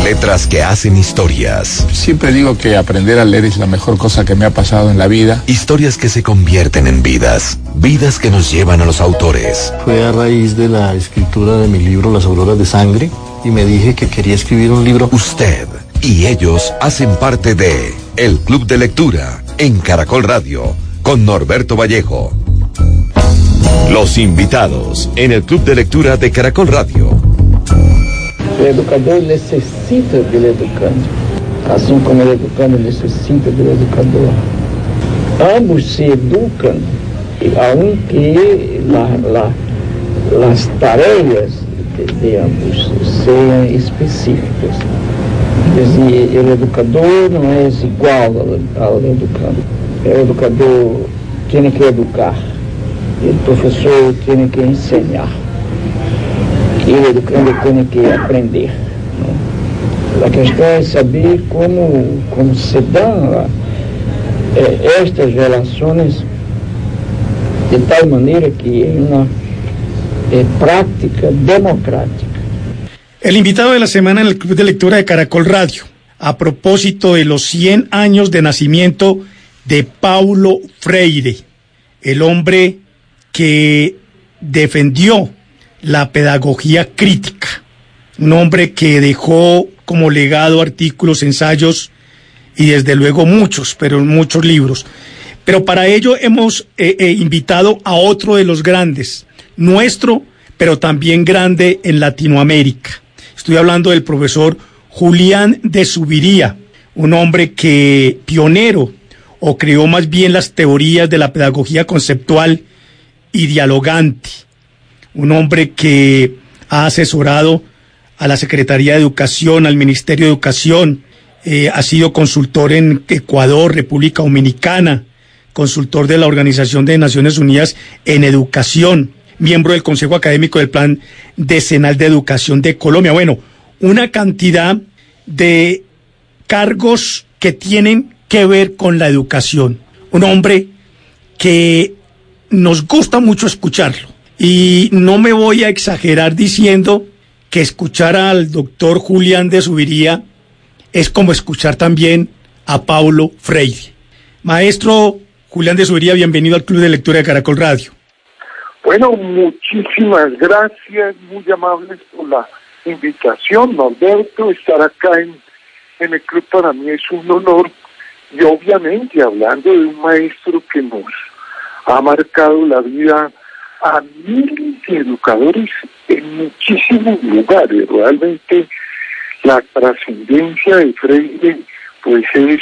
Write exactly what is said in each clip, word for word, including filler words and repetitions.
Letras que hacen historias. Siempre digo que aprender a leer es la mejor cosa que me ha pasado en la vida. Historias que se convierten en vidas. Vidas que nos llevan a los autores. Fue a raíz de la escritura de mi libro Las Auroras de Sangre y me dije que quería escribir un libro. Usted y ellos hacen parte de El Club de Lectura en Caracol Radio con Norberto Vallejo. Los invitados en el Club de Lectura de Caracol Radio. O educador necessita do educando, assim como o educando necessita do educador. Ambos se educam, aunque la, la, las tareas de, de ambos sejam específicas. Quer dizer, o educador não é igual ao, ao educando. O educador tem que educar, o professor tem que ensinar. E o educando tem que aprender. A questão é saber como, como se dão eh, estas relações de tal maneira que é uma eh, prática democrática. El invitado de la semana en el Club de Lectura de Caracol Radio, a propósito de los cien años de nacimiento de Paulo Freire, el hombre que defendió la pedagogía crítica, un hombre que dejó como legado artículos, ensayos y desde luego muchos, pero muchos libros. Pero para ello hemos eh, eh, invitado a otro de los grandes, nuestro, pero también grande en Latinoamérica. Estoy hablando del profesor Julián de Zuviría, un hombre que pionero, o creó más bien las teorías de la pedagogía conceptual y dialogante. Un hombre que ha asesorado a la Secretaría de Educación, al Ministerio de Educación, eh, ha sido consultor en Ecuador, República Dominicana, consultor de la Organización de Naciones Unidas en Educación, miembro del Consejo Académico del Plan Decenal de Educación de Colombia. Bueno, una cantidad de cargos que tienen que ver con la educación. Un hombre que nos gusta mucho escucharlo. Y no me voy a exagerar diciendo que escuchar al doctor Julián de Zuviría es como escuchar también a Paulo Freire. Maestro Julián de Zuviría, bienvenido al Club de Lectura de Caracol Radio. Bueno, muchísimas gracias, muy amables por la invitación, Norberto. Estar acá en, en el club para mí es un honor, y obviamente hablando de un maestro que nos ha marcado la vida a miles de educadores en muchísimos lugares. Realmente la trascendencia de Freire pues es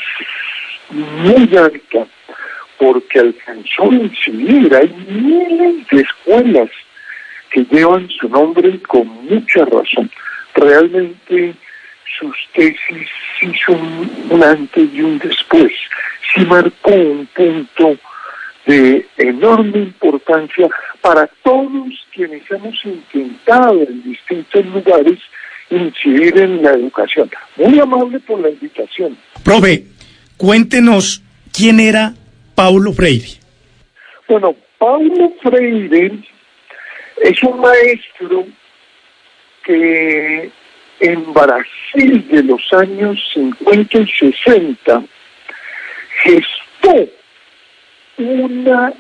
muy alta, porque alcanzó a incidir. Hay miles de escuelas que llevan su nombre y con mucha razón. Realmente sus tesis hizo un, un antes y un después. Sí marcó un punto de enorme importancia para todos quienes hemos intentado en distintos lugares incidir en la educación. Muy amable por la invitación. Profe, cuéntenos quién era Paulo Freire. Bueno, Paulo Freire es un maestro que en Brasil de los años cincuenta y sesenta gestó una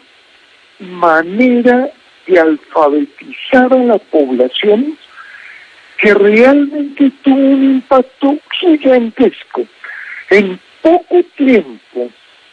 manera de alfabetizar a la población que realmente tuvo un impacto gigantesco. En poco tiempo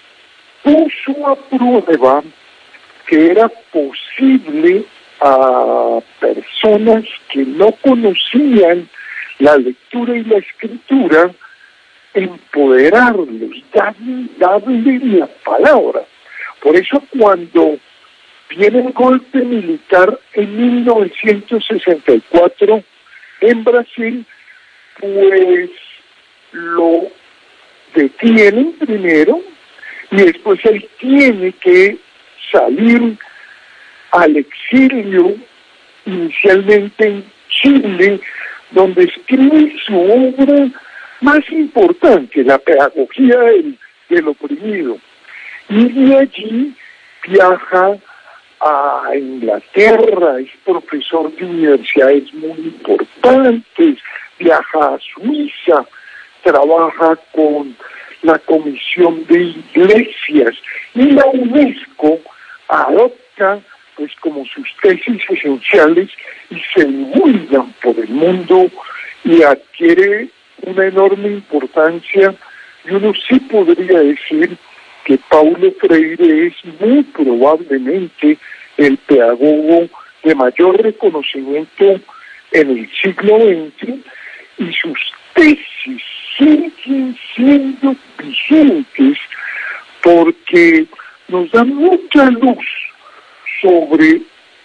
puso a prueba que era posible a personas que no conocían la lectura y la escritura empoderarlos, darle, darle la palabra. Por eso cuando viene el golpe militar en mil novecientos sesenta y cuatro en Brasil, pues lo detienen primero y después él tiene que salir al exilio, inicialmente en Chile, donde escribe su obra más importante, La pedagogía del, del oprimido. Y de allí viaja a Inglaterra, es profesor de universidades muy importantes, viaja a Suiza, trabaja con la Comisión de Iglesias y la UNESCO adopta pues como sus tesis esenciales y se divulgan por el mundo y adquiere una enorme importancia, y uno sí podría decir que Paulo Freire es muy probablemente el pedagogo de mayor reconocimiento en el siglo veinte, y sus tesis siguen siendo vigentes porque nos dan mucha luz sobre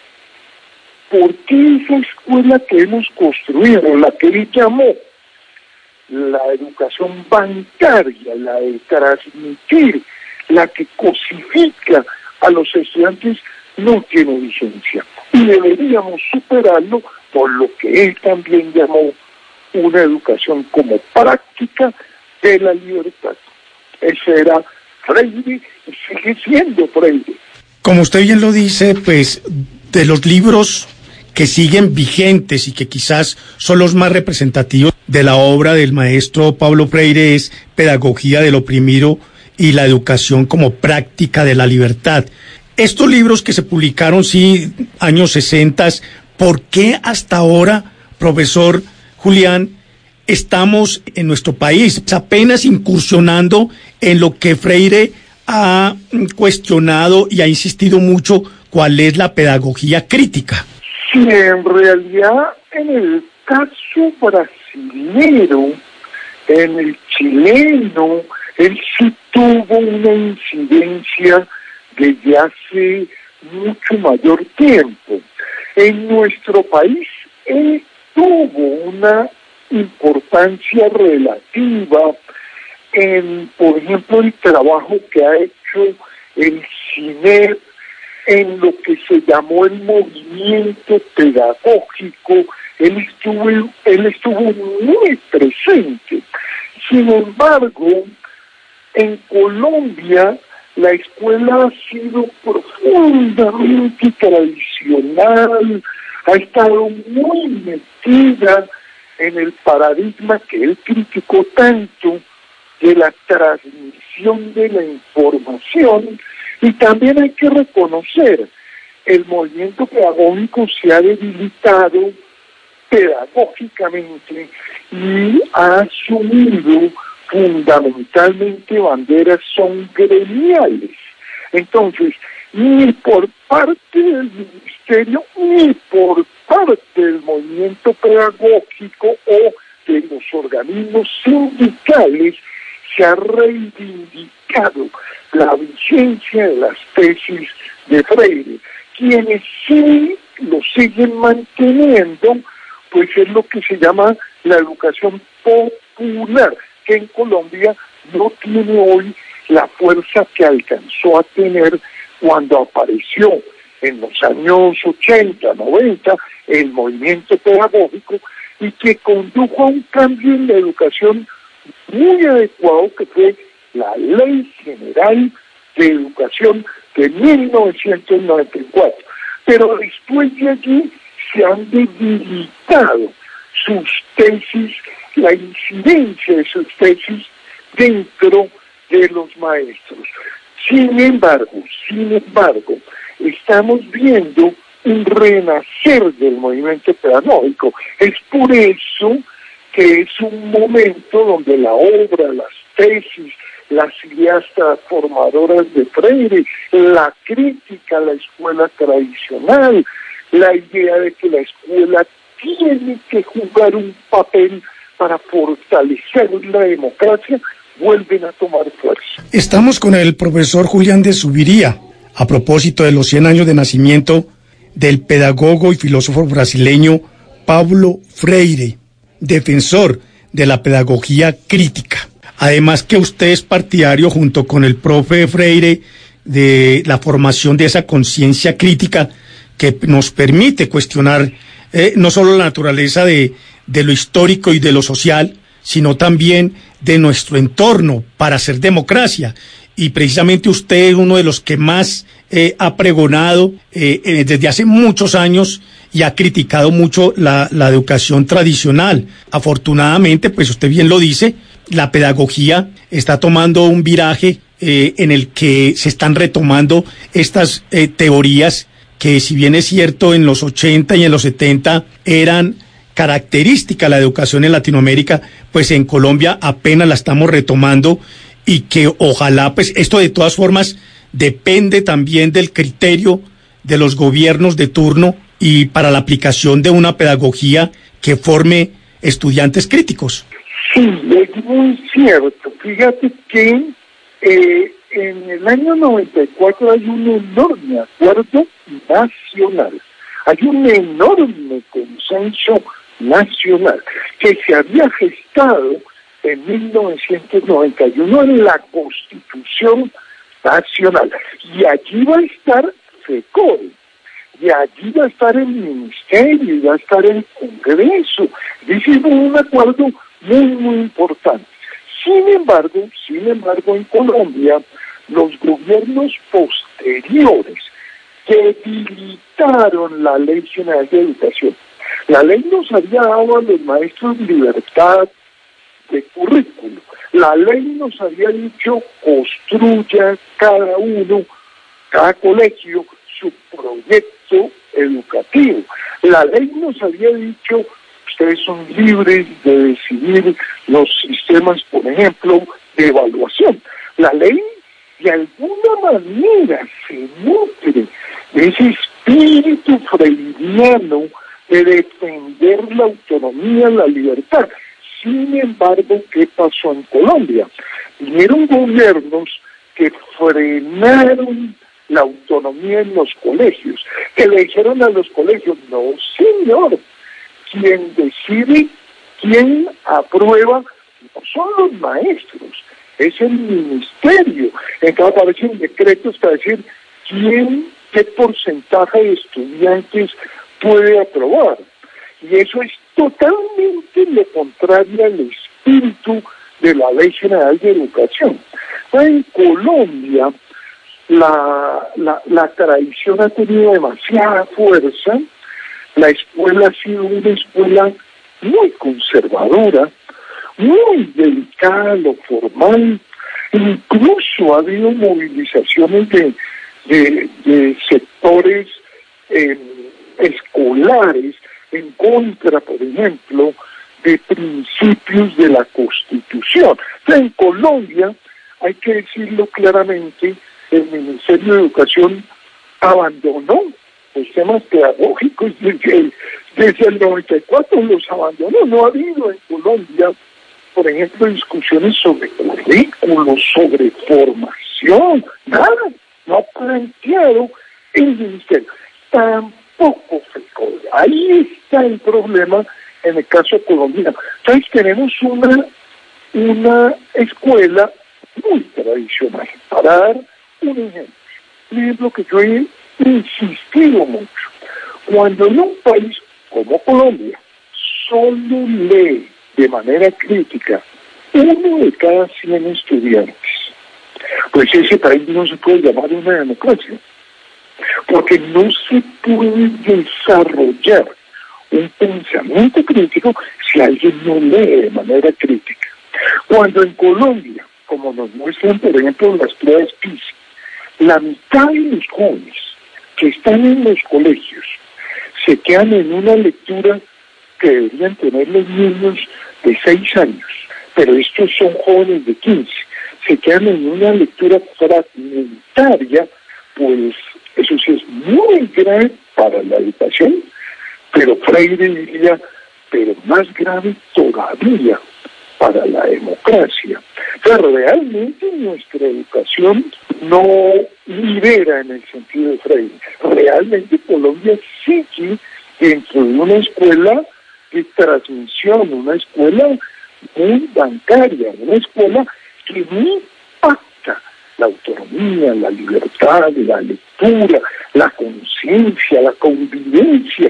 por qué esa escuela que hemos construido, la que él llamó la educación bancaria, la de transmitir, la que cosifica a los estudiantes, no tiene vigencia. Y deberíamos superarlo por lo que él también llamó una educación como práctica de la libertad. Ese era Freire y sigue siendo Freire. Como usted bien lo dice, pues de los libros que siguen vigentes y que quizás son los más representativos de la obra del maestro Paulo Freire es Pedagogía del Oprimido y la educación como práctica de la libertad. Estos libros que se publicaron, sí, años sesenta, ¿por qué hasta ahora, profesor Julián, estamos en nuestro país apenas incursionando en lo que Freire ha cuestionado y ha insistido mucho, cuál es la pedagogía crítica? Sí, en realidad, en el caso brasilero, en el chileno, él sí tuvo una incidencia desde hace mucho mayor tiempo. En nuestro país, él tuvo una importancia relativa en, por ejemplo, el trabajo que ha hecho el CINEP en lo que se llamó el movimiento pedagógico. Él estuvo, él estuvo muy presente. Sin embargo, en Colombia la escuela ha sido profundamente tradicional, ha estado muy metida en el paradigma que él criticó tanto de la transmisión de la información, y también hay que reconocer, el movimiento pedagógico se ha debilitado pedagógicamente y ha asumido fundamentalmente banderas son gremiales. Entonces, ni por parte del ministerio, ni por parte del movimiento pedagógico o de los organismos sindicales se ha reivindicado la vigencia de las tesis de Freire. Quienes sí lo siguen manteniendo, pues es lo que se llama la educación popular, que en Colombia no tiene hoy la fuerza que alcanzó a tener cuando apareció en los años ochenta, noventa, el movimiento pedagógico, y que condujo a un cambio en la educación muy adecuado, que fue la Ley General de Educación de mil novecientos noventa y cuatro. Pero después de allí se han debilitado sus tesis, la incidencia de sus tesis dentro de los maestros. Sin embargo, sin embargo, estamos viendo un renacer del movimiento pedagógico. Es por eso que es un momento donde la obra, las tesis, las ideas transformadoras de Freire, la crítica a la escuela tradicional, la idea de que la escuela tiene que jugar un papel para fortalecer la democracia, vuelven a tomar fuerza. Estamos con el profesor Julián de Subiría, a propósito de los cien años de nacimiento del pedagogo y filósofo brasileño Paulo Freire, defensor de la pedagogía crítica. Además que usted es partidario, junto con el profe Freire, de la formación de esa conciencia crítica que nos permite cuestionar eh, no solo la naturaleza de, de lo histórico y de lo social, sino también de nuestro entorno para hacer democracia. Y precisamente usted es uno de los que más eh, ha pregonado eh, eh, desde hace muchos años y ha criticado mucho la, la educación tradicional. Afortunadamente, pues usted bien lo dice, la pedagogía está tomando un viraje eh, en el que se están retomando estas eh, teorías que, si bien es cierto, en los ochenta y en los setenta eran característica de la educación en Latinoamérica, pues en Colombia apenas la estamos retomando, y que ojalá, pues esto de todas formas depende también del criterio de los gobiernos de turno y para la aplicación de una pedagogía que forme estudiantes críticos. Sí, es muy cierto. Fíjate que eh, en el año noventa y cuatro hay un enorme acuerdo nacional, hay un enorme consenso nacional que se había gestado en mil novecientos noventa y uno en la Constitución Nacional, y allí va a estar FECODE, y allí va a estar el Ministerio, y va a estar el Congreso. Dice un acuerdo muy, muy importante. Sin embargo, sin embargo, en Colombia, los gobiernos posteriores debilitaron la Ley General de Educación. La ley nos había dado a los maestros libertad de currículo. La ley nos había dicho: construya cada uno, cada colegio, su proyecto educativo. La ley nos había dicho: ustedes son libres de decidir los sistemas, por ejemplo, de evaluación. La ley, de alguna manera, se nutre de ese espíritu freiriano de defender la autonomía, la libertad. Sin embargo, ¿qué pasó en Colombia? Vinieron gobiernos que frenaron la autonomía en los colegios, que le dijeron a los colegios: no, señor, quien decide, quien aprueba, no son los maestros, es el ministerio. Entonces aparecen decretos para decir quién, qué porcentaje de estudiantes puede aprobar. Y eso es totalmente lo contrario al espíritu de la Ley General de Educación. En Colombia, la, la, la tradición ha tenido demasiada fuerza. La escuela ha sido una escuela muy conservadora, muy dedicada a lo formal. Incluso ha habido movilizaciones de, de, de sectores eh, escolares en contra, por ejemplo, de principios de la Constitución. En Colombia, hay que decirlo claramente, el Ministerio de Educación abandonó los temas pedagógicos desde el, desde el noventa y cuatro, los abandonó. No ha habido en Colombia, por ejemplo, discusiones sobre currículos, sobre formación, nada, no ha planteado el Ministerio. Tampoco FECODE. Ahí está el problema en el caso colombiano. Entonces tenemos una, una escuela muy tradicional. Para dar un ejemplo, un ejemplo que yo he insistido mucho. Cuando en un país como Colombia solo lee de manera crítica uno de cada cien estudiantes, pues ese país no se puede llamar una democracia, porque no se puede desarrollar un pensamiento crítico si alguien no lee de manera crítica. Cuando en Colombia, como nos muestran por ejemplo las pruebas PISA, la mitad de los jóvenes que están en los colegios se quedan en una lectura que deberían tener los niños de seis años, pero estos son jóvenes de quince, se quedan en una lectura fragmentaria, pues eso sí es muy grave para la educación, pero Freire diría, pero más grave todavía para la democracia. Pero realmente nuestra educación no libera en el sentido de Freire. Realmente Colombia sigue dentro de una escuela de transmisión, una escuela muy bancaria, una escuela que no impacta la autonomía, la libertad, la lectura, la conciencia, la convivencia.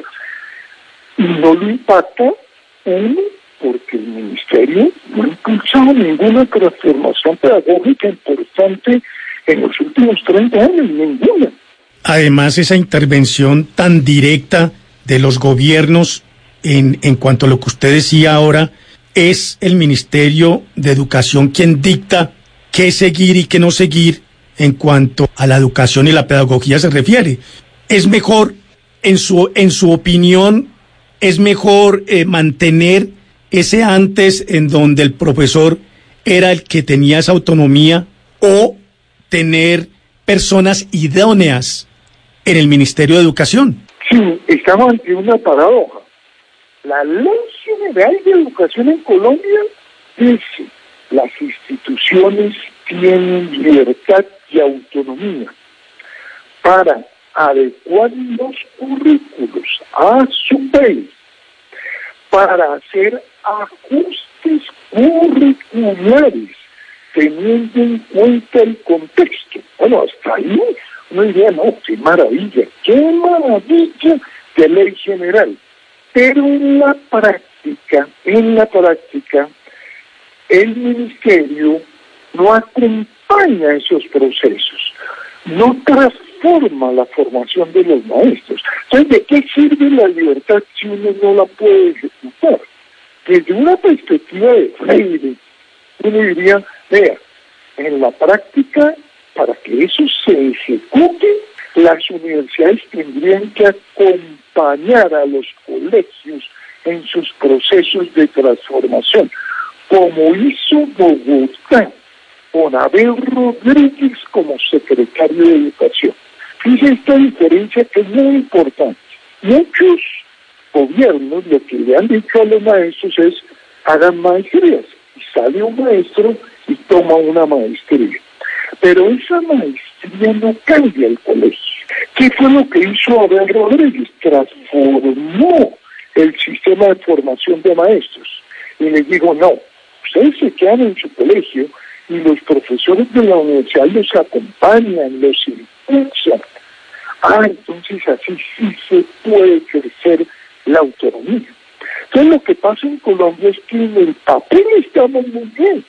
Y no lo impacta, uno, porque el Ministerio no ha impulsado ninguna transformación pedagógica importante en los últimos treinta años, ninguna. además esa intervención tan directa de los gobiernos en, en cuanto a lo que usted decía ahora, es el Ministerio de Educación quien dicta qué seguir y qué no seguir en cuanto a la educación y la pedagogía se refiere. Es mejor, en su, en su opinión, es mejor eh, mantener ese antes en donde el profesor era el que tenía esa autonomía, o tener personas idóneas en el Ministerio de Educación. Sí, estamos ante una paradoja. La Ley General de Educación en Colombia dice: las instituciones tienen libertad y autonomía para adecuar los currículos a su país, para hacer ajustes curriculares teniendo en cuenta el contexto. Bueno, hasta ahí uno diría, no, qué maravilla, qué maravilla de ley general. Pero en la práctica, en la práctica, el ministerio no acompaña esos procesos, no transforma la formación de los maestros. Entonces, ¿de qué sirve la libertad si uno no la puede ejecutar? Desde una perspectiva de Freire, uno diría, vea, en la práctica, para que eso se ejecute, las universidades tendrían que acompañar a los colegios en sus procesos de transformación, como hizo Bogotá con Abel Rodríguez como secretario de Educación. Fíjense esta diferencia que es muy importante. Muchos gobiernos lo que le han dicho a los maestros es: hagan maestrías, y sale un maestro y toma una maestría. Pero esa maestría no cambia el colegio. ¿Qué fue lo que hizo Abel Rodríguez? Transformó el sistema de formación de maestros. Y les digo, no, ustedes se quedan en su colegio y los profesores de la universidad los acompañan, los impulsan. Ah, entonces así sí se puede crecer la autonomía. Entonces lo que pasa en Colombia es que en el papel estamos muy bien.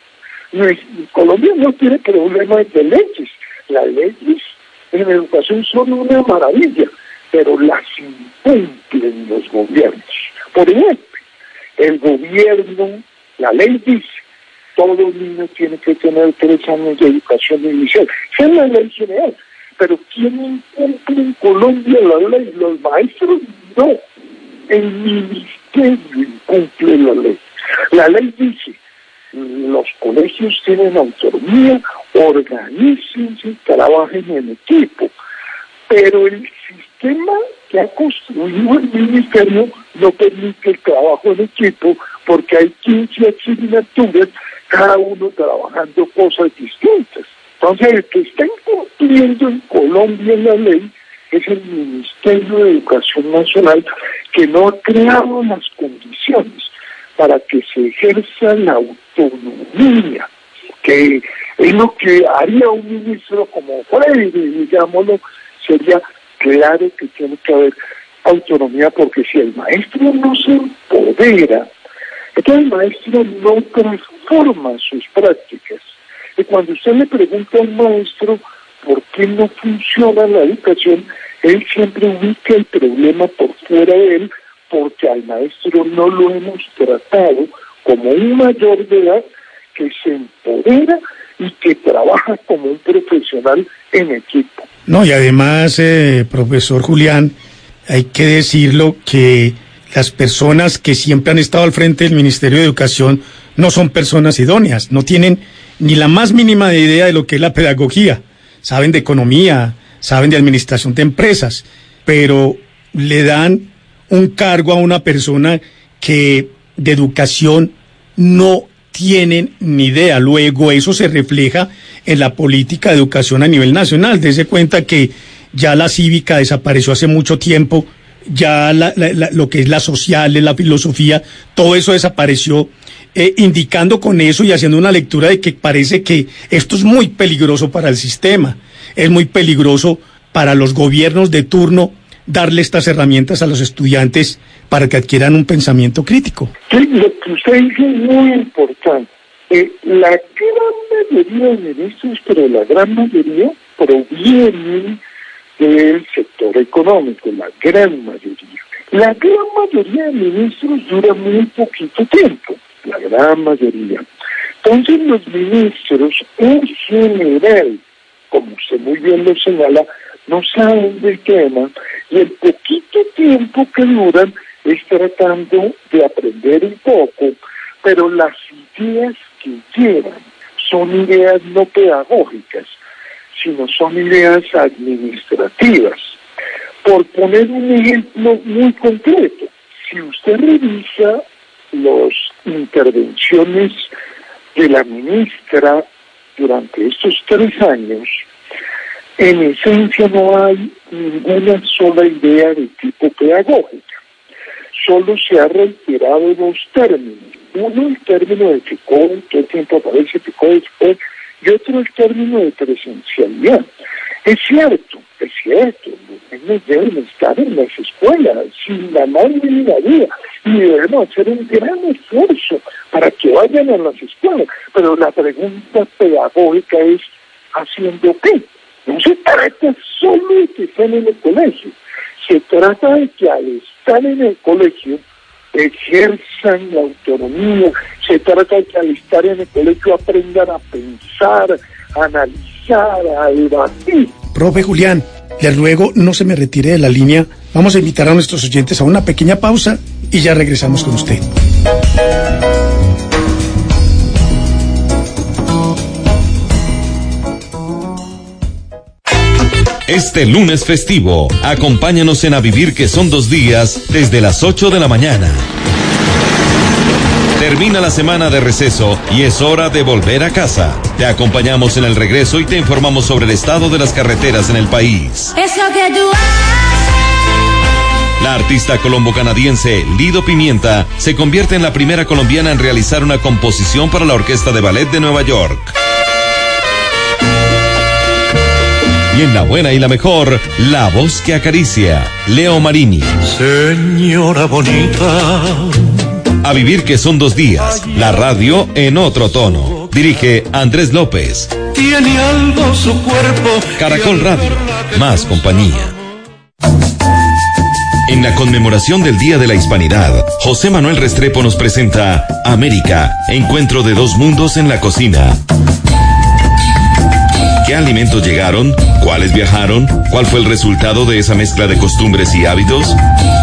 Colombia no tiene problemas de leyes. Las leyes en educación son una maravilla, pero las incumplen los gobiernos. Por ejemplo, el gobierno, la ley dice, todo niño tiene que tener tres años de educación inicial. Esa es la ley general. Pero ¿quién incumple en Colombia la ley? Los maestros no. El ministerio incumple la ley. La ley dice: los colegios tienen autonomía, organícense, trabajen en equipo. Pero el sistema que ha construido el ministerio no permite el trabajo en equipo, porque hay quince asignaturas, cada uno trabajando cosas distintas. Entonces, el que está incumpliendo en Colombia la ley es el Ministerio de Educación Nacional, que no ha creado las condiciones para que se ejerza la autonomía, que es lo que haría un ministro como Freire, digámoslo. Sería claro que tiene que haber autonomía, porque si el maestro no se empodera, entonces el maestro no transforma sus prácticas. Y cuando usted le pregunta al maestro por qué no funciona la educación, él siempre ubica el problema por fuera de él, porque al maestro no lo hemos tratado como un mayor de edad que se empodera y que trabaja como un profesional en equipo. No, y además, eh, profesor Julián, hay que decirlo que las personas que siempre han estado al frente del Ministerio de Educación no son personas idóneas, no tienen ni la más mínima idea de lo que es la pedagogía. Saben de economía, saben de administración de empresas, pero le dan un cargo a una persona que de educación no tienen ni idea. Luego eso se refleja en la política de educación a nivel nacional. Dese cuenta que ya la cívica desapareció hace mucho tiempo, ya la, la, la, lo que es la social, la filosofía, todo eso desapareció, eh, indicando con eso y haciendo una lectura de que parece que esto es muy peligroso para el sistema, es muy peligroso para los gobiernos de turno darle estas herramientas a los estudiantes para que adquieran un pensamiento crítico. Sí, lo que usted dice es muy importante. Eh, la gran mayoría de ministros, pero la gran mayoría, provienen del sector económico, la gran mayoría. La gran mayoría de ministros dura muy poquito tiempo, la gran mayoría. Entonces los ministros en general, como usted muy bien lo señala, no saben del tema y el poquito tiempo que duran es tratando de aprender un poco, pero las ideas que llevan son ideas no pedagógicas, sino son ideas administrativas. Por poner un ejemplo muy concreto, si usted revisa las intervenciones de la ministra durante estos tres años, en esencia no hay ninguna sola idea de tipo pedagógica. Solo se ha reiterado dos términos. Uno, el término de Foucault, todo el tiempo aparece Foucault, Foucault, y otro, el término de presencialidad. Es cierto, es cierto, los niños deben estar en las escuelas sin la más mínima duda y debemos hacer un gran esfuerzo para que vayan a las escuelas, pero la pregunta pedagógica es, ¿haciendo qué? No se trata solo de que estén en el colegio, se trata de que al estar en el colegio ejerzan la autonomía, se trata de que al estar en el colegio aprendan a pensar, a analizar, a debatir. Profe Julián, le ruego no se me retire de la línea. Vamos a invitar a nuestros oyentes a una pequeña pausa y ya regresamos con usted. Este lunes festivo, acompáñanos en A Vivir que son dos días desde las ocho de la mañana. Termina la semana de receso y es hora de volver a casa. Te acompañamos en el regreso y te informamos sobre el estado de las carreteras en el país. Eso que tú La artista colombo-canadiense Lido Pimienta se convierte en la primera colombiana en realizar una composición para la Orquesta de Ballet de Nueva York. Y en la buena y la mejor, la voz que acaricia, Leo Marini. Señora bonita. A Vivir que son dos días, la radio en otro tono. Dirige Andrés López. Tiene algo su cuerpo. Caracol Radio, más compañía. En la conmemoración del Día de la Hispanidad, José Manuel Restrepo nos presenta América, encuentro de dos mundos en la cocina. ¿Qué alimentos llegaron? ¿Cuáles viajaron? ¿Cuál fue el resultado de esa mezcla de costumbres y hábitos?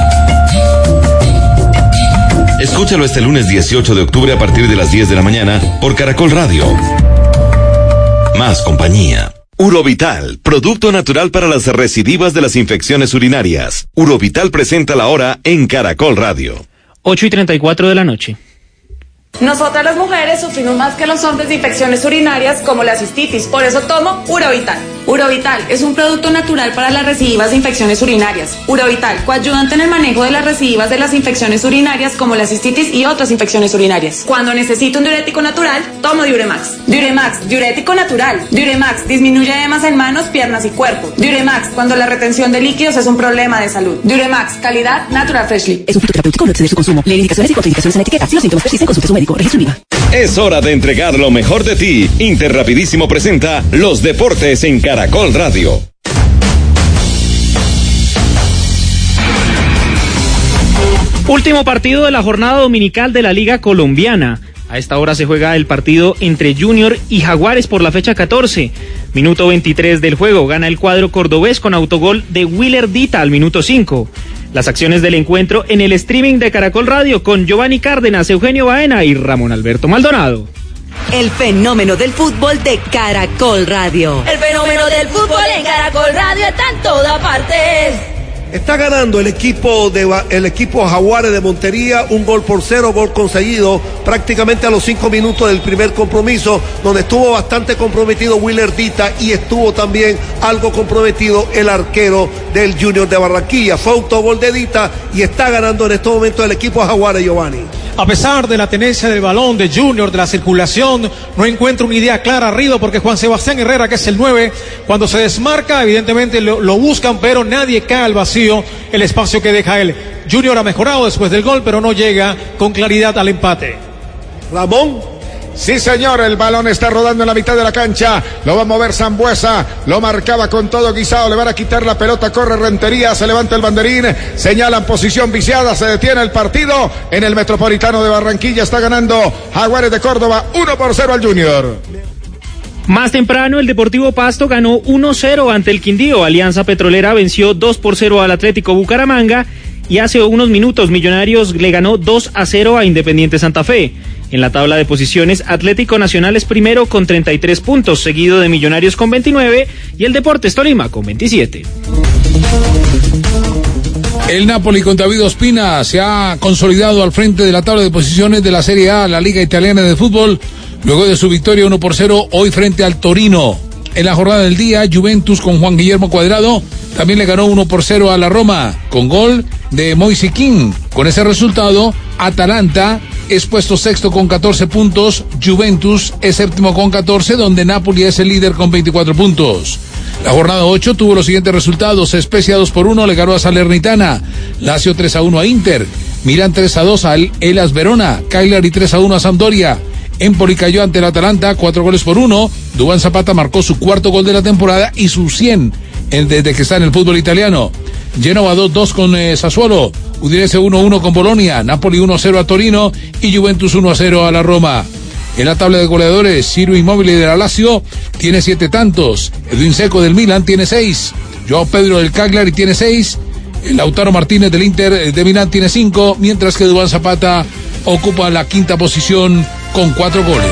Escúchalo este lunes dieciocho de octubre a partir de las diez de la mañana por Caracol Radio. Más compañía. Urovital, producto natural para las recidivas de las infecciones urinarias. Urovital presenta la hora en Caracol Radio. ocho y treinta y cuatro de la noche. Nosotras las mujeres sufrimos más que los hombres de infecciones urinarias como la cistitis, por eso tomo Urovital. Urovital es un producto natural para las recidivas de infecciones urinarias. Urovital, coayudante en el manejo de las recidivas de las infecciones urinarias como la cistitis y otras infecciones urinarias. Cuando necesito un diurético natural, tomo Diuremax. Diuremax, diurético natural. Diuremax disminuye edemas en manos, piernas y cuerpo. Diuremax, cuando la retención de líquidos es un problema de salud. Diuremax, calidad Natural Freshly. Es un fitoterapéutico, no excede su consumo. Lee indicaciones y contraindicaciones en la etiqueta. Si los síntomas persisten, consulte a su médico. Registro I V A. Es hora de entregar lo mejor de ti. Interrapidísimo presenta los deportes en Caracol Radio. Último partido de la jornada dominical de la Liga Colombiana. A esta hora se juega el partido entre Junior y Jaguares por la fecha catorce. Minuto veintitrés del juego, gana el cuadro cordobés con autogol de Willer Dita al minuto cinco. Las acciones del encuentro en el streaming de Caracol Radio con Giovanni Cárdenas, Eugenio Baena y Ramón Alberto Maldonado. El fenómeno del fútbol de Caracol Radio. El fenómeno del fútbol en Caracol Radio está en todas partes. Está ganando el equipo de el equipo Jaguares de Montería, un gol por cero, gol conseguido prácticamente a los cinco minutos del primer compromiso, donde estuvo bastante comprometido Willer Dita y estuvo también algo comprometido el arquero del Junior de Barranquilla. Fue autogol de Dita y está ganando en estos momentos el equipo Jaguares, Giovanni. A pesar de la tenencia del balón de Junior, de la circulación, no encuentra una idea clara arriba porque Juan Sebastián Herrera, que es el nueve, cuando se desmarca, evidentemente lo, lo buscan, pero nadie cae al vacío, el espacio que deja él. Junior ha mejorado después del gol, pero no llega con claridad al empate. Ramón, Sí, señor, el balón está rodando en la mitad de la cancha. Lo va a mover Sambuesa. Lo marcaba con todo Guisao. Le van a quitar la pelota. Corre Rentería. Se levanta el banderín. Señalan posición viciada. Se detiene el partido. En el Metropolitano de Barranquilla está ganando Jaguares de Córdoba uno por cero al Junior. Más temprano, el Deportivo Pasto ganó uno cero ante el Quindío. Alianza Petrolera venció dos por cero al Atlético Bucaramanga. Y hace unos minutos, Millonarios le ganó dos a cero a Independiente Santa Fe. En la tabla de posiciones, Atlético Nacional es primero con treinta y tres puntos, seguido de Millonarios con veintinueve y el Deportes Tolima con veintisiete. El Napoli con David Ospina se ha consolidado al frente de la tabla de posiciones de la Serie A, la Liga Italiana de Fútbol, luego de su victoria uno por cero hoy frente al Torino. En la jornada del día, Juventus con Juan Guillermo Cuadrado también le ganó uno por cero a la Roma, con gol de Moise Kean. Con ese resultado, Atalanta es puesto sexto con catorce puntos, Juventus es séptimo con catorce, donde Napoli es el líder con veinticuatro puntos. La jornada ocho tuvo los siguientes resultados: Spezia dos por uno le ganó a Salernitana, Lazio tres a uno a Inter, Milan tres a dos al Hellas Verona, Cagliari tres a uno a Sampdoria, Empoli cayó ante el Atalanta cuatro goles por uno, Duván Zapata marcó su cuarto gol de la temporada y su cien desde que está en el fútbol italiano. Genoa dos dos con eh, Sassuolo, Udinese uno uno con Bolonia, Napoli uno a cero a Torino y Juventus uno a cero a la Roma. En la tabla de goleadores, Ciro Immobile de la Lazio tiene siete tantos, Edwin Seco del Milan tiene seis, Joao Pedro del Cagliari tiene seis, Lautaro Martínez del Inter de Milán tiene cinco, mientras que Duván Zapata ocupa la quinta posición con cuatro goles.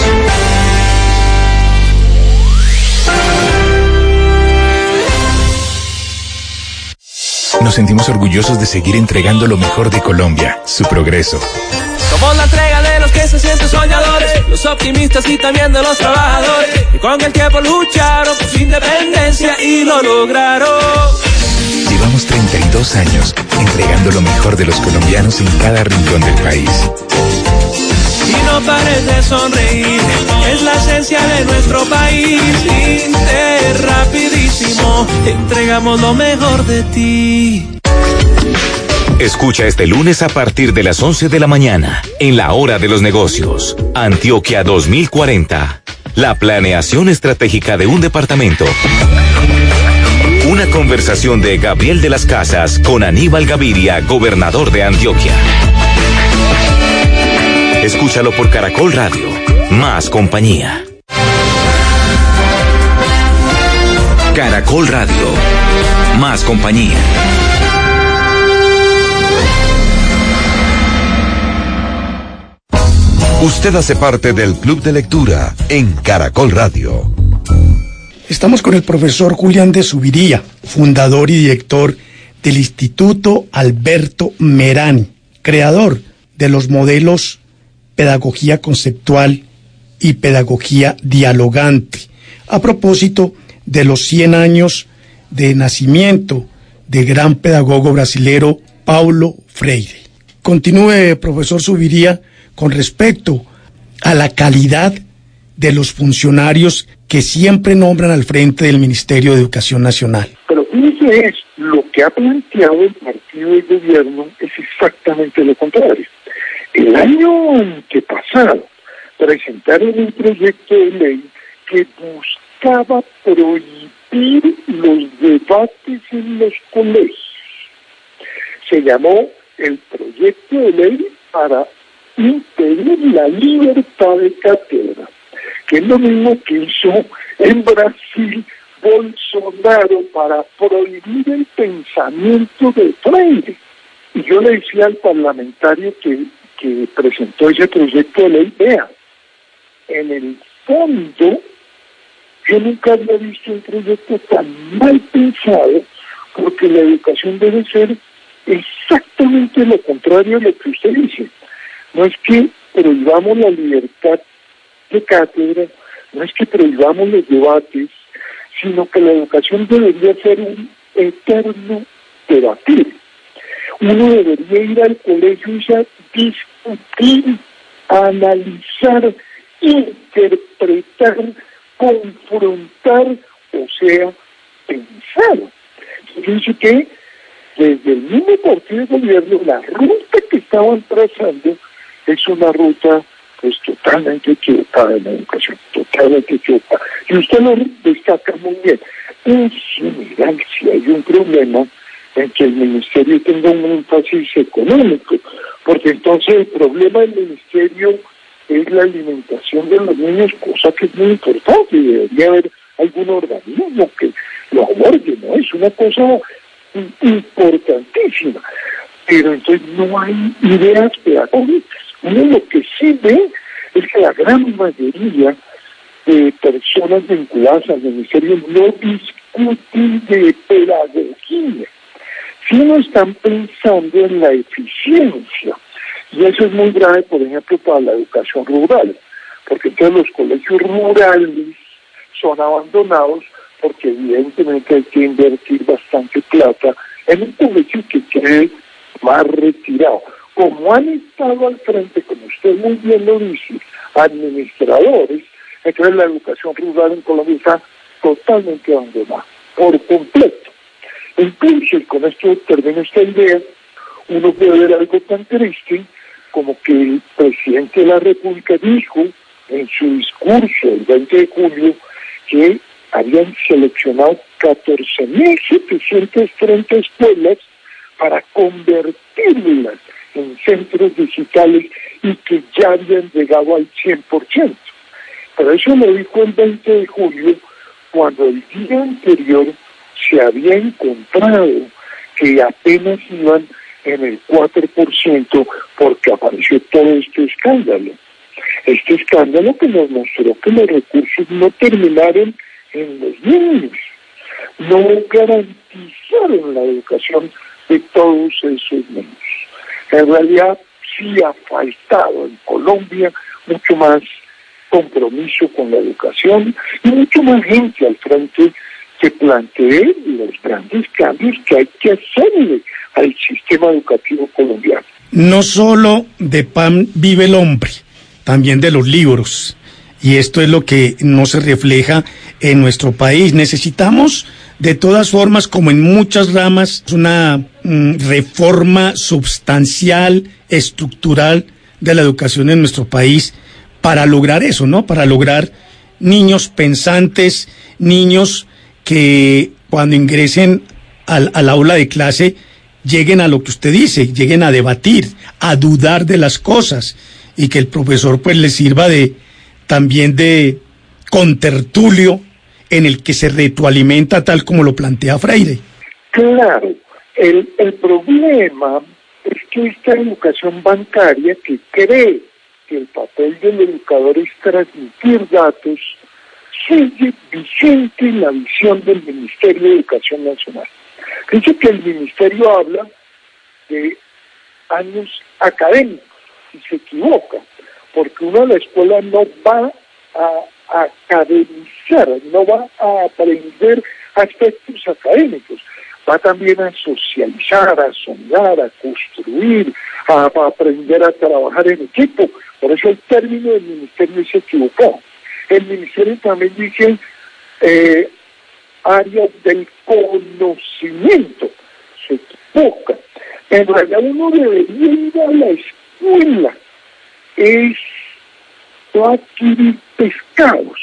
Nos sentimos orgullosos de seguir entregando lo mejor de Colombia, su progreso. Somos la entrega de los que se sienten soñadores, los optimistas y también de los trabajadores, que con el tiempo lucharon por su independencia y lo lograron. Llevamos treinta y dos años entregando lo mejor de los colombianos en cada rincón del país. Y no pares de sonreír, es la esencia de nuestro país. Inter, rapidísimo, entregamos lo mejor de ti. Escucha este lunes a partir de las once de la mañana, en la Hora de los Negocios, Antioquia dos mil cuarenta. La planeación estratégica de un departamento. Una conversación de Gabriel de las Casas con Aníbal Gaviria, gobernador de Antioquia. Escúchalo por Caracol Radio. Más compañía. Caracol Radio. Más compañía. Usted hace parte del Club de Lectura en Caracol Radio. Estamos con el profesor Julián de Subiría, fundador y director del Instituto Alberto Merani, creador de los modelos Pedagogía Conceptual y Pedagogía Dialogante, a propósito de los cien años de nacimiento del gran pedagogo brasilero Paulo Freire. Continúe, profesor Subiría, con respecto a la calidad de los funcionarios que siempre nombran al frente del Ministerio de Educación Nacional. Pero fíjese, es lo que ha planteado el partido de gobierno es exactamente lo contrario. El año que pasado presentaron un proyecto de ley que buscaba prohibir los debates en los colegios. Se llamó el proyecto de ley para impedir la libertad de cátedra, que es lo mismo que hizo en Brasil Bolsonaro para prohibir el pensamiento de Freire. Y yo le decía al parlamentario que, que presentó ese proyecto de ley, vea, en el fondo yo nunca había visto un proyecto tan mal pensado, porque la educación debe ser exactamente lo contrario de lo que usted dice. No es que prohibamos la libertad de cátedra, no es que prohibamos los debates, sino que la educación debería ser un eterno debatir. Uno debería ir al colegio y a discutir, analizar, interpretar, confrontar, o sea, pensar. Fíjense que desde el mismo partido de gobierno, la ruta que estaban trazando es una ruta pues total totalmente equivocada en la educación, totalmente equivocada. Y usted lo destaca muy bien. En general, si hay un problema en que el ministerio tenga un énfasis económico, porque entonces el problema del ministerio es la alimentación de los niños, cosa que es muy importante, y debería haber algún organismo que lo aborde, ¿no? Es una cosa importantísima, pero entonces no hay ideas pedagógicas. Uno lo que sí ve es que la gran mayoría de personas vinculadas al ministerio no discuten de pedagogía, sino están pensando en la eficiencia, y eso es muy grave, por ejemplo, para la educación rural, porque entonces los colegios rurales son abandonados porque evidentemente hay que invertir bastante plata en un colegio que quede más retirado. Como han estado al frente, como usted muy bien lo dice, administradores, entonces la educación rural en Colombia está totalmente abandonada, por completo. Incluso, y con esto termino esta idea, uno puede ver algo tan triste como que el presidente de la República dijo en su discurso el veinte de julio que habían seleccionado catorce mil setecientas treinta escuelas para convertirlas en centros digitales y que ya habían llegado al cien por ciento. Pero eso lo dijo el veinte de julio, cuando el día anterior se había encontrado que apenas iban en el cuatro por ciento porque apareció todo este escándalo. Este escándalo que nos mostró que los recursos no terminaron en los niños, no garantizaron la educación de todos esos niños. En realidad sí ha faltado en Colombia mucho más compromiso con la educación y mucho más gente al frente que plantee los grandes cambios que hay que hacerle al sistema educativo colombiano. No solo de pan vive el hombre, también de los libros. Y esto es lo que no se refleja en nuestro país. Necesitamos, de todas formas, como en muchas ramas, una mm, reforma substancial, estructural de la educación en nuestro país para lograr eso, ¿no? Para lograr niños pensantes, niños que cuando ingresen al, al aula de clase lleguen a lo que usted dice, lleguen a debatir, a dudar de las cosas, y que el profesor pues les sirva de también de contertulio en el que se retroalimenta tal como lo plantea Freire. Claro, el, el problema es que esta educación bancaria que cree que el papel del educador es transmitir datos, sigue vigente en la visión del Ministerio de Educación Nacional. Dice que el Ministerio habla de años académicos y se equivoca, porque uno a la escuela no va a academizar, no va a aprender aspectos académicos, va también a socializar, a soñar, a construir, a, a aprender a trabajar en equipo. Por eso el término del ministerio se equivocó. El ministerio también dice eh, área del conocimiento, se equivoca. En realidad uno debería ir a la escuela, es no adquirir pescados,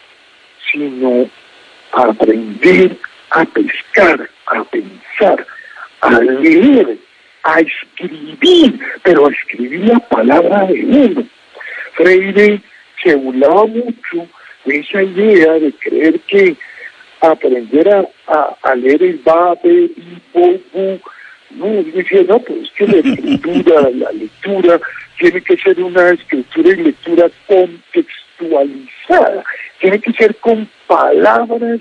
sino aprender a pescar, a pensar, a leer, a escribir, pero a escribir la palabra de uno. Freire se burlaba mucho de esa idea de creer que aprender a, a, a leer el babe, y bobu, no, él decía, no, pues es que la escritura, la lectura, tiene que ser una escritura y lectura contextualizada, tiene que ser con palabras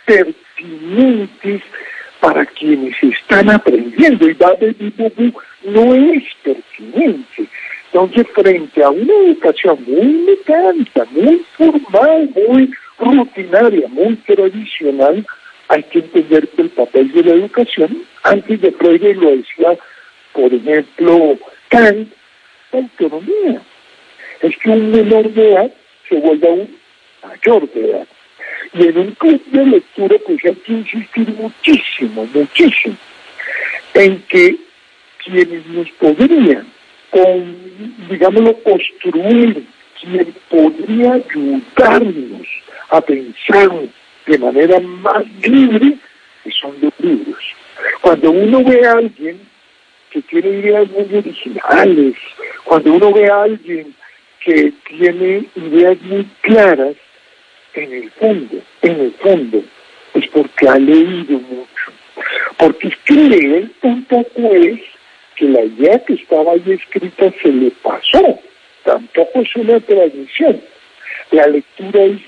pertinentes para quienes están aprendiendo, y babe, y bobu no es pertinente. Entonces, frente a una educación muy mecánica, muy formal, muy rutinaria, muy tradicional, hay que entender que el papel de la educación, antes de Freire lo decía, por ejemplo, Kant, la autonomía. Es que un menor de edad se vuelva un mayor de edad. Y en un club de lectura, pues hay que insistir muchísimo, muchísimo, en que quienes nos podrían, con, digámoslo, construir quien podría ayudarnos a pensar de manera más libre, son los libros. Cuando uno ve a alguien que tiene ideas muy originales, cuando uno ve a alguien que tiene ideas muy claras, en el fondo, en el fondo, es porque ha leído mucho. Porque es que leer tampoco es que la idea que estaba ahí escrita se le pasó, tampoco es una tradición. La lectura es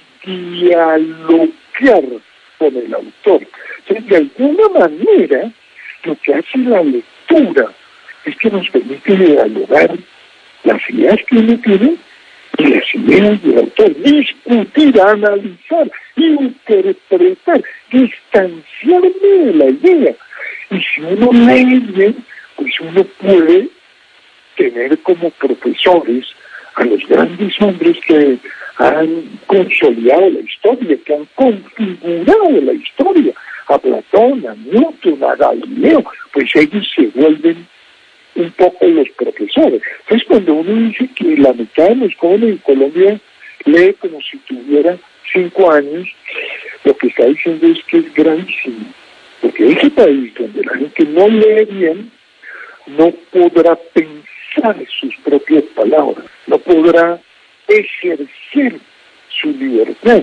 dialogar con el autor. Entonces, de alguna manera, lo que hace la lectura es que nos permite dialogar las ideas que uno tiene y las ideas del autor, discutir, analizar, interpretar, distanciarme de la idea. Y si uno lee bien, pues uno puede tener como profesores a los grandes hombres que han consolidado la historia, que han configurado la historia, a Platón, a Newton, a Galileo, pues ellos se vuelven un poco los profesores. Entonces, cuando uno dice que la mitad de los jóvenes en Colombia lee como si tuviera cinco años, lo que está diciendo es que es gravísimo, porque ese país donde la gente no lee bien, no podrá pensar sus propias palabras, no podrá ejercer su libertad.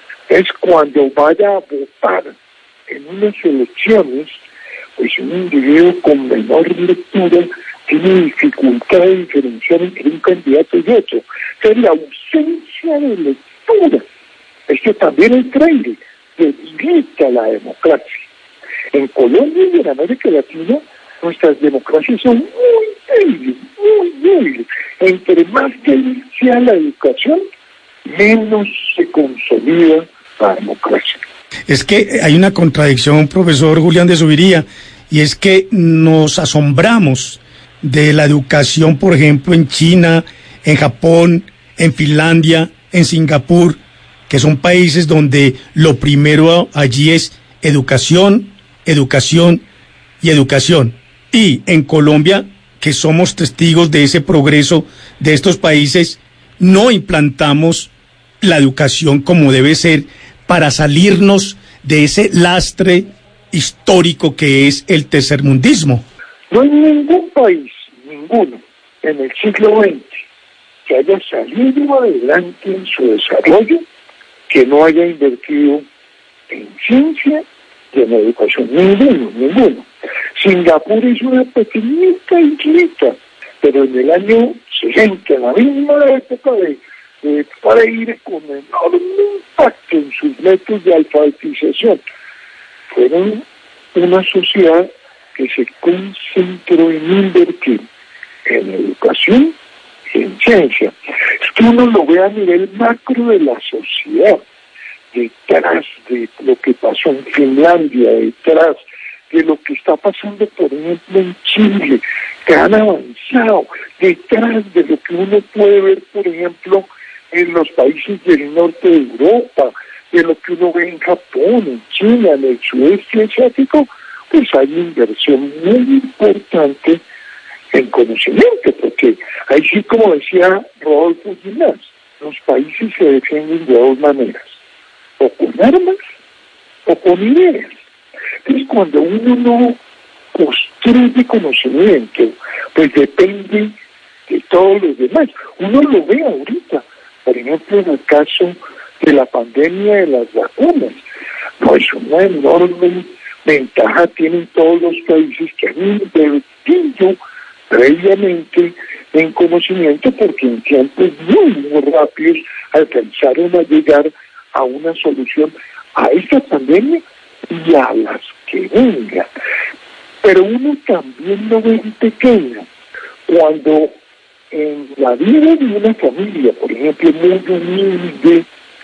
Es cuando vaya a votar en unas elecciones, pues un individuo con menor lectura tiene dificultad de diferenciar entre un candidato y otro. Entonces la ausencia de lectura, es que también el Freire debilita la democracia. En Colombia y en América Latina, nuestras democracias son muy débiles, muy débiles. Entre más débil sea la educación, menos se consolida la democracia. Es que hay una contradicción, profesor Julián de Zuviría, y es que nos asombramos de la educación, por ejemplo, en China, en Japón, en Finlandia, en Singapur, que son países donde lo primero allí es educación, educación y educación. Y en Colombia, que somos testigos de ese progreso de estos países, no implantamos la educación como debe ser para salirnos de ese lastre histórico que es el tercermundismo. No hay ningún país, ninguno, en el siglo veinte que haya salido adelante en su desarrollo que no haya invertido en ciencia y en educación. Ninguno, ninguno. Singapur es una pequeñita islita, pero en el año sesenta, en la misma época de, de Freire, con enorme impacto en sus métodos de alfabetización, fueron una sociedad que se concentró en invertir en educación y en ciencia. Es que uno lo ve a nivel macro de la sociedad, detrás de lo que pasó en Finlandia, detrás de lo que está pasando, por ejemplo, en Chile, que han avanzado, detrás de lo que uno puede ver, por ejemplo, en los países del norte de Europa, de lo que uno ve en Japón, en China, en el sudeste asiático, pues hay inversión muy importante en conocimiento, porque ahí sí, como decía Rodolfo Ginás, los países se defienden de dos maneras, o con armas o con ideas. Entonces, cuando uno no construye conocimiento, pues depende de todos los demás. Uno lo ve ahorita, por ejemplo, en el caso de la pandemia de las vacunas. No, es una enorme ventaja tienen todos los países que han invertido previamente en conocimiento, porque en tiempos muy, muy rápidos alcanzaron a llegar a una solución a esta pandemia y a las que vengan. Pero uno también lo ve en pequeño, cuando en la vida de una familia, por ejemplo, muy humilde,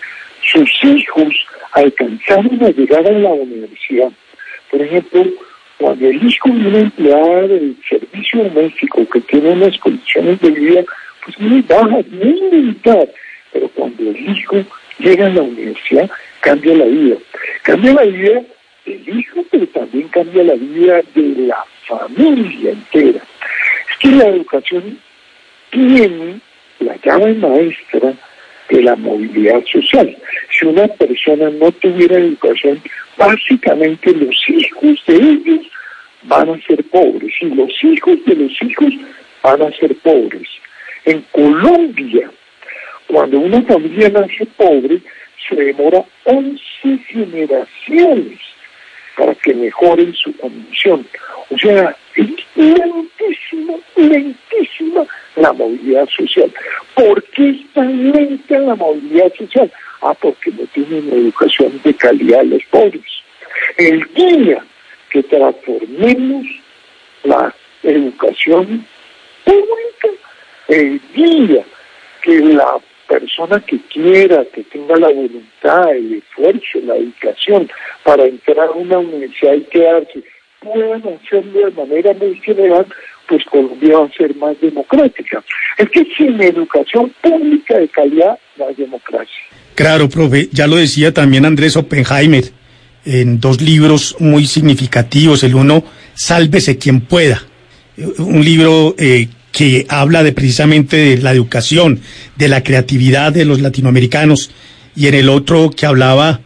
sus hijos alcanzaron a llegar a la universidad. Por ejemplo, cuando el hijo de una empleada del servicio doméstico que tiene unas condiciones de vida pues muy bajas, muy limitadas, pero cuando el hijo llega a la universidad, cambia la vida. Cambia la vida del hijo, pero también cambia la vida de la familia entera. Es que la educación tiene la llave maestra de la movilidad social. Si una persona no tuviera educación, básicamente los hijos de ellos van a ser pobres y los hijos de los hijos van a ser pobres. En Colombia, cuando una familia nace pobre, se demora once generaciones para que mejoren su condición. O sea, es lentísima, lentísima la movilidad social. ¿Por qué es tan lenta la movilidad social? Ah, porque no tienen educación de calidad los pobres. El día que transformemos la educación pública, el día que la persona que quiera, que tenga la voluntad, el esfuerzo, la dedicación para entrar a una universidad y quedarse, puedan hacerlo de manera muy general, pues Colombia va a ser más democrática. Es que sin educación pública de calidad no hay democracia. Claro, profe, ya lo decía también Andrés Oppenheimer en dos libros muy significativos. El uno, Sálvese quien pueda, un libro eh, que habla de precisamente de la educación, de la creatividad de los latinoamericanos, y en el otro que hablaba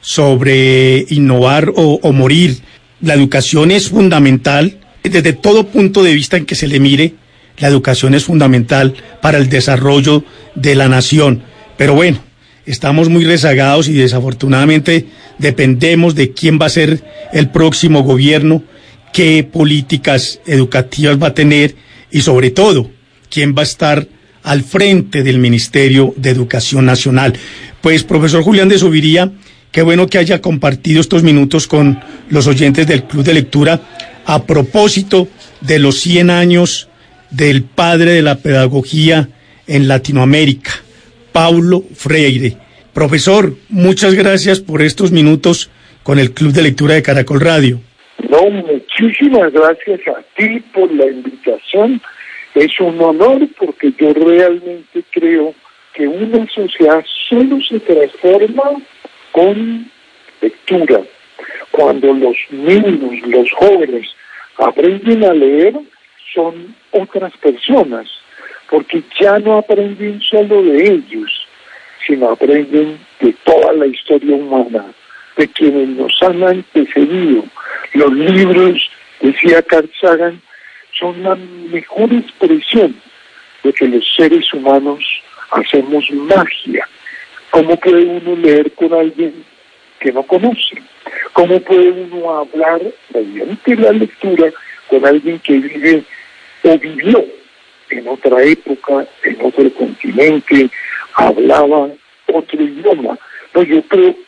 sobre innovar o, o morir. La educación es fundamental, desde todo punto de vista en que se le mire, la educación es fundamental para el desarrollo de la nación. Pero bueno, estamos muy rezagados y desafortunadamente dependemos de quién va a ser el próximo gobierno, qué políticas educativas va a tener y sobre todo, quién va a estar al frente del Ministerio de Educación Nacional. Pues, profesor Julián de Zuviría, qué bueno que haya compartido estos minutos con los oyentes del Club de Lectura a propósito de los cien años del padre de la pedagogía en Latinoamérica, Paulo Freire. Profesor, muchas gracias por estos minutos con el Club de Lectura de Caracol Radio. No, muchísimas gracias a ti por la invitación. Es un honor porque yo realmente creo que una sociedad solo se transforma con lectura. Cuando los niños, los jóvenes aprenden a leer, son otras personas, porque ya no aprenden solo de ellos, sino aprenden de toda la historia humana, de quienes nos han antecedido. Los libros, decía Carl Sagan, son la mejor expresión de que los seres humanos hacemos magia. ¿Cómo puede uno leer con alguien que no conoce? ¿Cómo puede uno hablar mediante la lectura con alguien que vive o vivió en otra época, en otro continente, hablaba otro idioma? No, yo creo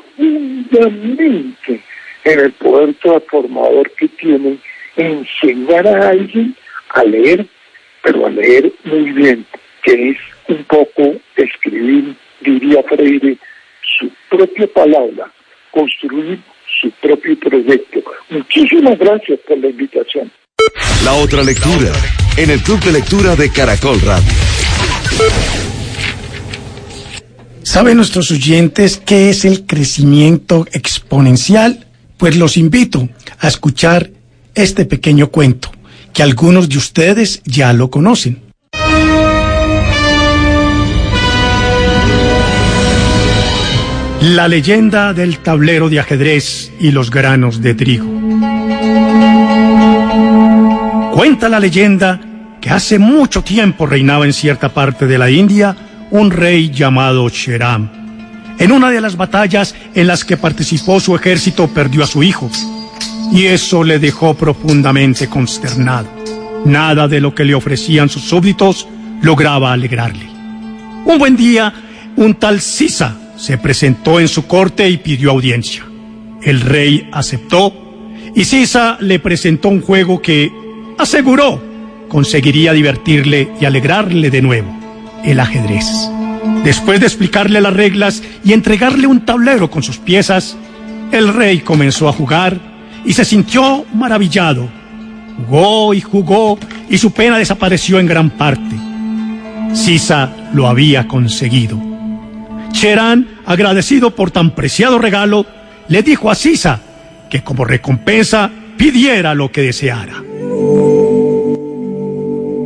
profundamente en el poder transformador que tiene enseñar a alguien a leer, pero a leer muy bien, que es un poco escribir, diría Freire, su propia palabra, construir su propio proyecto. Muchísimas gracias por la invitación. La otra lectura, en el Club de Lectura de Caracol Radio. ¿Saben nuestros oyentes qué es el crecimiento exponencial? Pues los invito a escuchar este pequeño cuento, que algunos de ustedes ya lo conocen. La leyenda del tablero de ajedrez y los granos de trigo. Cuenta la leyenda que hace mucho tiempo reinaba en cierta parte de la India un rey llamado Sherán. En una de las batallas en las que participó su ejército perdió a su hijo, y eso le dejó profundamente consternado. Nada de lo que le ofrecían sus súbditos lograba alegrarle. Un buen día, un tal Sisa se presentó en su corte y pidió audiencia. El rey aceptó, y Sisa le presentó un juego que, aseguró, conseguiría divertirle y alegrarle de nuevo: el ajedrez. Después de explicarle las reglas y entregarle un tablero con sus piezas, el rey comenzó a jugar y se sintió maravillado. Jugó y jugó y su pena desapareció en gran parte. Sisa lo había conseguido. Sherán, agradecido por tan preciado regalo, le dijo a Sisa que como recompensa pidiera lo que deseara.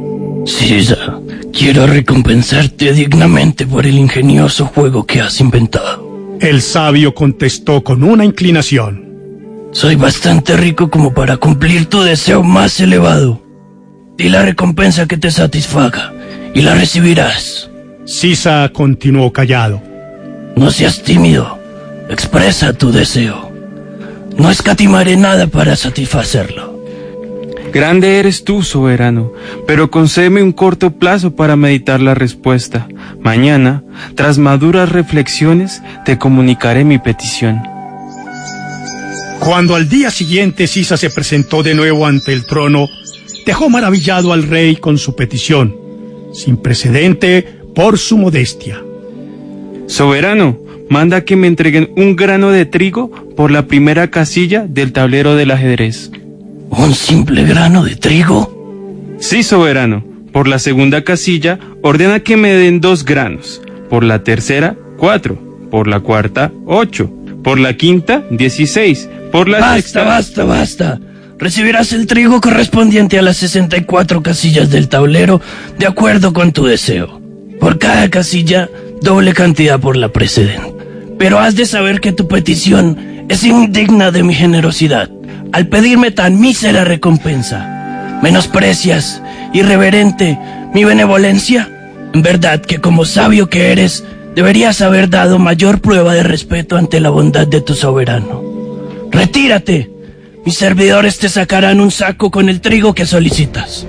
Sisa, quiero recompensarte dignamente por el ingenioso juego que has inventado. El sabio contestó con una inclinación. Soy bastante rico como para cumplir tu deseo más elevado. Di la recompensa que te satisfaga y la recibirás. Sisa continuó callado. No seas tímido, expresa tu deseo. No escatimaré nada para satisfacerlo. Grande eres tú, soberano, pero concédeme un corto plazo para meditar la respuesta. Mañana, tras maduras reflexiones, te comunicaré mi petición. Cuando al día siguiente Sisa se presentó de nuevo ante el trono, dejó maravillado al rey con su petición, sin precedente por su modestia. Soberano, manda que me entreguen un grano de trigo por la primera casilla del tablero del ajedrez. ¿Un simple grano de trigo? Sí, soberano. Por la segunda casilla, ordena que me den dos granos. Por la tercera, cuatro. Por la cuarta, ocho. Por la quinta, dieciséis. Por la Basta, sexta... basta, basta. Recibirás el trigo correspondiente a las sesenta y cuatro casillas del tablero, de acuerdo con tu deseo. Por cada casilla, doble cantidad por la precedente. Pero has de saber que tu petición es indigna de mi generosidad. Al pedirme tan mísera recompensa, ¿menosprecias, irreverente, mi benevolencia? En verdad que como sabio que eres, deberías haber dado mayor prueba de respeto ante la bondad de tu soberano. ¡Retírate! Mis servidores te sacarán un saco con el trigo que solicitas.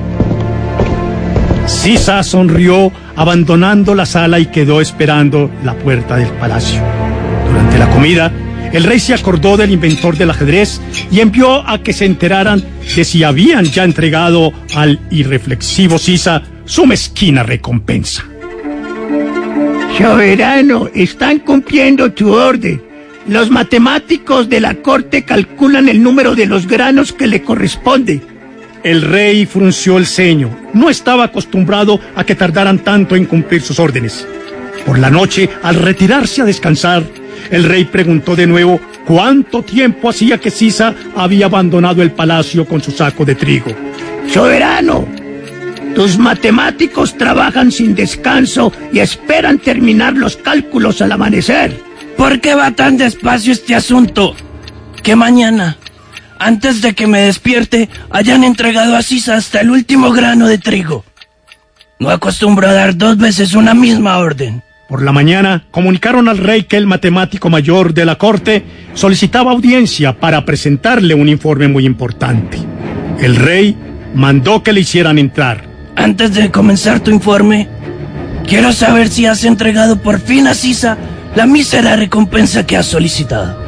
Sisa sonrió, abandonando la sala y quedó esperando la puerta del palacio. Durante la comida, el rey se acordó del inventor del ajedrez y envió a que se enteraran de si habían ya entregado al irreflexivo Sisa su mezquina recompensa. Soberano, están cumpliendo tu orden. Los matemáticos de la corte calculan el número de los granos que le corresponde. El rey frunció el ceño. No estaba acostumbrado a que tardaran tanto en cumplir sus órdenes. Por la noche, al retirarse a descansar, el rey preguntó de nuevo cuánto tiempo hacía que Sisa había abandonado el palacio con su saco de trigo. Soberano, tus matemáticos trabajan sin descanso y esperan terminar los cálculos al amanecer. ¿Por qué va tan despacio este asunto? Que mañana, antes de que me despierte, hayan entregado a Sisa hasta el último grano de trigo. No acostumbro a dar dos veces una misma orden. Por la mañana, comunicaron al rey que el matemático mayor de la corte solicitaba audiencia para presentarle un informe muy importante. El rey mandó que le hicieran entrar. Antes de comenzar tu informe, quiero saber si has entregado por fin a Sisa la mísera recompensa que has solicitado.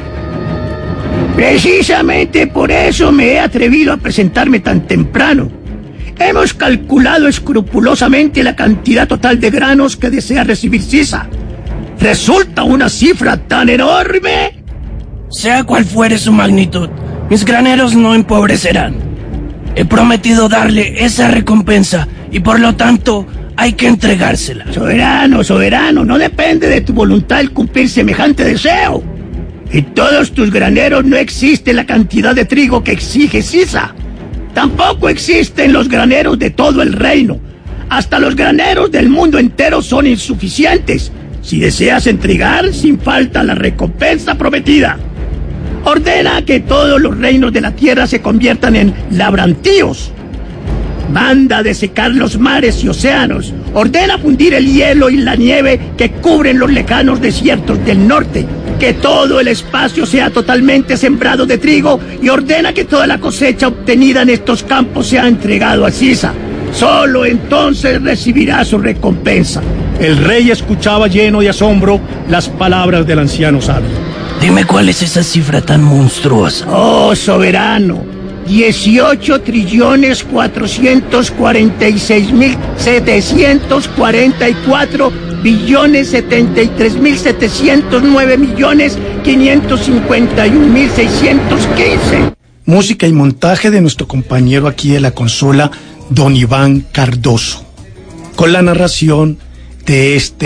Precisamente por eso me he atrevido a presentarme tan temprano. Hemos calculado escrupulosamente la cantidad total de granos que desea recibir Sisa. ¿Resulta una cifra tan enorme? Sea cual fuere su magnitud, mis graneros no empobrecerán. He prometido darle esa recompensa y por lo tanto hay que entregársela. Soberano, soberano, no depende de tu voluntad el cumplir semejante deseo. En todos tus graneros no existe la cantidad de trigo que exige Sisa. Tampoco existen los graneros de todo el reino. Hasta los graneros del mundo entero son insuficientes. Si deseas entregar sin falta la recompensa prometida, ordena que todos los reinos de la tierra se conviertan en labrantíos. Manda desecar los mares y océanos. Ordena fundir el hielo y la nieve que cubren los lejanos desiertos del norte. Que todo el espacio sea totalmente sembrado de trigo y ordena que toda la cosecha obtenida en estos campos sea entregado a Sisa. Solo entonces recibirá su recompensa. El rey escuchaba lleno de asombro las palabras del anciano sabio. Dime cuál es esa cifra tan monstruosa. Oh, soberano, dieciocho trillones cuatrocientos cuarenta y seis mil setecientos cuarenta y cuatro billones setenta y tres mil setecientos nueve millones quinientos cincuenta y un mil seiscientos quince. Música y montaje de nuestro compañero aquí de la consola, don Iván Cardoso, con la narración de este